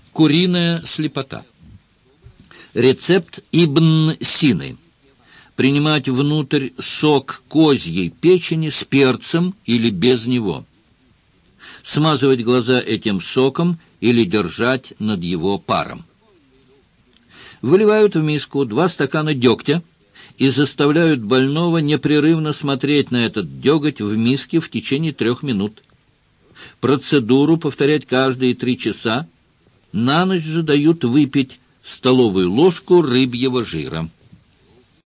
Куриная слепота. Рецепт Ибн Сины. Принимать внутрь сок козьей печени с перцем или без него. Смазывать глаза этим соком или держать над его паром. Выливают в миску 2 стакана дегтя и заставляют больного непрерывно смотреть на этот деготь в миске в течение 3 минут. Процедуру повторять каждые 3 часа. На ночь же дают выпить столовую ложку рыбьего жира.